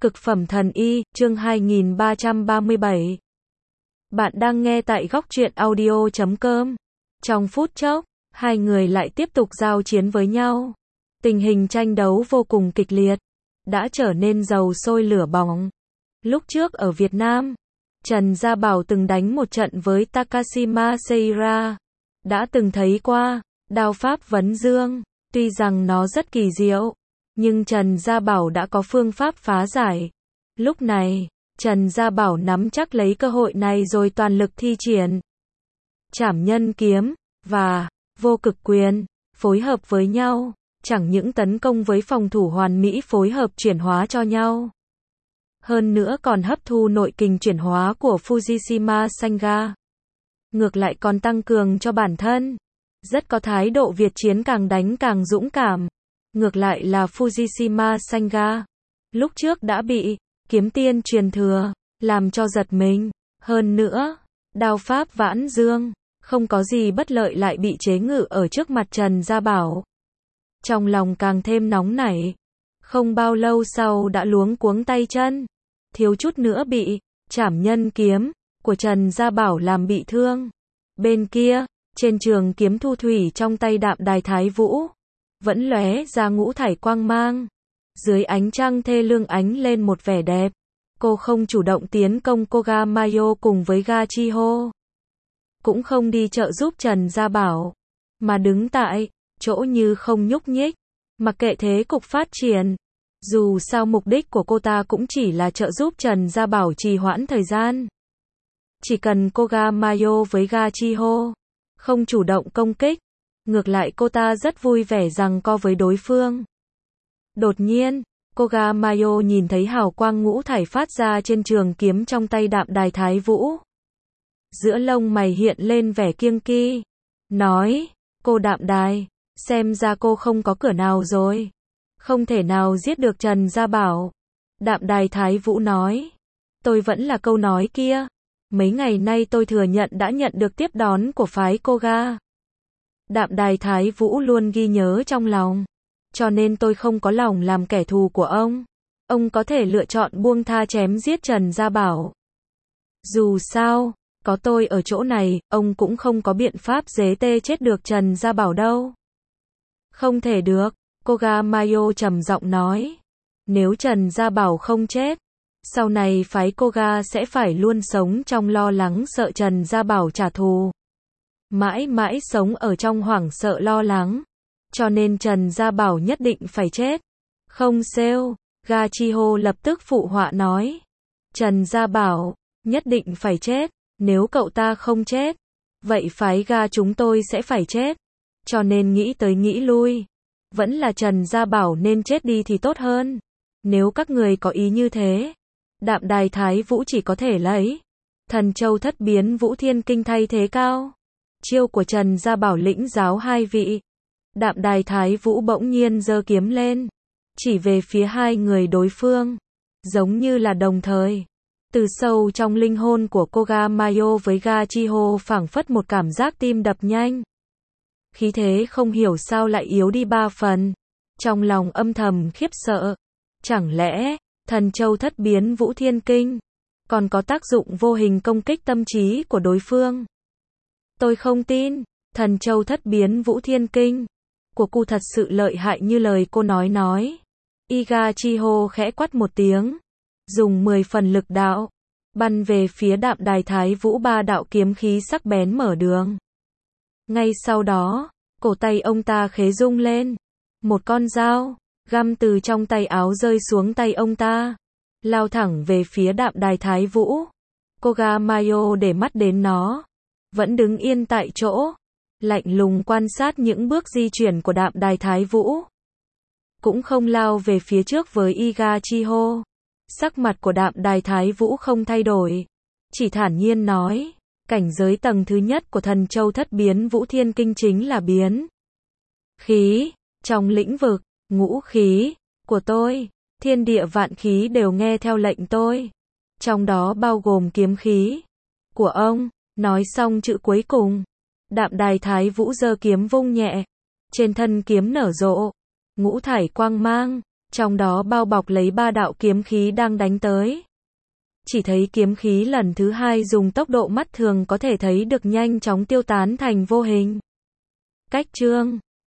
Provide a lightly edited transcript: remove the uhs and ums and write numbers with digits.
Cực phẩm thần y, chương 2337. Bạn đang nghe tại góc truyện audio.com. Trong phút chốc, hai người lại tiếp tục giao chiến với nhau. Tình hình tranh đấu vô cùng kịch liệt, đã trở nên dầu sôi lửa bỏng. Lúc trước ở Việt Nam, Trần Gia Bảo từng đánh một trận với Takashima Seira. Đã từng thấy qua, đao pháp vấn dương, tuy rằng nó rất kỳ diệu, nhưng Trần Gia Bảo đã có phương pháp phá giải. Lúc này, Trần Gia Bảo nắm chắc lấy cơ hội này rồi toàn lực thi triển. Trảm nhân kiếm và vô cực quyền phối hợp với nhau, chẳng những tấn công với phòng thủ hoàn mỹ phối hợp chuyển hóa cho nhau. Hơn nữa còn hấp thu nội kình chuyển hóa của Fujishima Sanga. Ngược lại còn tăng cường cho bản thân. Rất có thái độ Việt chiến càng đánh càng dũng cảm. Ngược lại là Fujishima Sanga, lúc trước đã bị kiếm tiên truyền thừa làm cho giật mình. Hơn nữa, đao pháp vãn dương, không có gì bất lợi lại bị chế ngự ở trước mặt Trần Gia Bảo. Trong lòng càng thêm nóng nảy. Không bao lâu sau đã luống cuống tay chân, thiếu chút nữa bị trảm nhân kiếm của Trần Gia Bảo làm bị thương. Bên kia, trên trường kiếm thu thủy trong tay Đạm Đài Thái Vũ vẫn lóe ra ngũ thải quang mang. Dưới ánh trăng thê lương ánh lên một vẻ đẹp. Cô không chủ động tiến công Koga Mayo cùng với Ga Chiho, cũng không đi trợ giúp Trần Gia Bảo, mà đứng tại chỗ như không nhúc nhích, mặc kệ thế cục phát triển. Dù sao mục đích của cô ta cũng chỉ là trợ giúp Trần Gia Bảo trì hoãn thời gian. Chỉ cần Koga Mayo với Ga Chiho không chủ động công kích, ngược lại cô ta rất vui vẻ giằng co với đối phương. Đột nhiên, Koga Mayo nhìn thấy hào quang ngũ thải phát ra trên trường kiếm trong tay Đạm Đài Thái Vũ. Giữa lông mày hiện lên vẻ kiêng kỵ, nói, cô Đạm Đài, xem ra cô không có cửa nào rồi. Không thể nào giết được Trần Gia Bảo. Đạm Đài Thái Vũ nói, tôi vẫn là câu nói kia. Mấy ngày nay tôi thừa nhận đã nhận được tiếp đón của phái Koga. Đạm Đài Thái Vũ luôn ghi nhớ trong lòng. Cho nên tôi không có lòng làm kẻ thù của ông. Ông có thể lựa chọn buông tha chém giết Trần Gia Bảo. Dù sao, có tôi ở chỗ này, ông cũng không có biện pháp giết chết được Trần Gia Bảo đâu. Không thể được, Koga Mayo trầm giọng nói. Nếu Trần Gia Bảo không chết, sau này phái Koga sẽ phải luôn sống trong lo lắng sợ Trần Gia Bảo trả thù. Mãi mãi sống ở trong hoảng sợ lo lắng. Cho nên Trần Gia Bảo nhất định phải chết. Không sao, Ga Chiho lập tức phụ họa nói. Trần Gia Bảo, nhất định phải chết. Nếu cậu ta không chết, vậy phái Ga chúng tôi sẽ phải chết. Cho nên nghĩ tới nghĩ lui, vẫn là Trần Gia Bảo nên chết đi thì tốt hơn. Nếu các người có ý như thế, Đạm Đài Thái Vũ chỉ có thể lấy Thần Châu Thất Biến Vũ Thiên Kinh thay thế cao. Chiêu của Trần Gia Bảo lĩnh giáo hai vị. Đạm Đài Thái Vũ bỗng nhiên giơ kiếm lên, chỉ về phía hai người đối phương, giống như là đồng thời. Từ sâu trong linh hồn của Koga Mayo với Ga Chiho phảng phất một cảm giác tim đập nhanh. Khí thế không hiểu sao lại yếu đi 3 phần. Trong lòng âm thầm khiếp sợ. Chẳng lẽ, Thần Châu Thất Biến Vũ Thiên Kinh còn có tác dụng vô hình công kích tâm trí của đối phương? Tôi không tin, Thần Châu Thất Biến Vũ Thiên Kinh của cô thật sự lợi hại như lời cô nói. Iga Chiho khẽ quát một tiếng, dùng 10 phần lực đạo, bắn về phía Đạm Đài Thái Vũ 3 đạo kiếm khí sắc bén mở đường. Ngay sau đó, cổ tay ông ta khẽ rung lên, một con dao găm từ trong tay áo rơi xuống tay ông ta, lao thẳng về phía Đạm Đài Thái Vũ. Koga Mayo để mắt đến nó, vẫn đứng yên tại chỗ, lạnh lùng quan sát những bước di chuyển của Đạm Đài Thái Vũ. Cũng không lao về phía trước với Iga Chiho. Sắc mặt của Đạm Đài Thái Vũ không thay đổi, chỉ thản nhiên nói, cảnh giới tầng thứ nhất của Thần Châu Thất Biến Vũ Thiên Kinh chính là biến khí. Trong lĩnh vực ngũ khí của tôi, thiên địa vạn khí đều nghe theo lệnh tôi, trong đó bao gồm kiếm khí của ông. Nói xong chữ cuối cùng, Đạm Đài Thái Vũ giơ kiếm vung nhẹ, trên thân kiếm nở rộ ngũ thải quang mang, trong đó bao bọc lấy 3 đạo kiếm khí đang đánh tới. Chỉ thấy kiếm khí lần thứ 2 dùng tốc độ mắt thường có thể thấy được nhanh chóng tiêu tán thành vô hình. Cách chương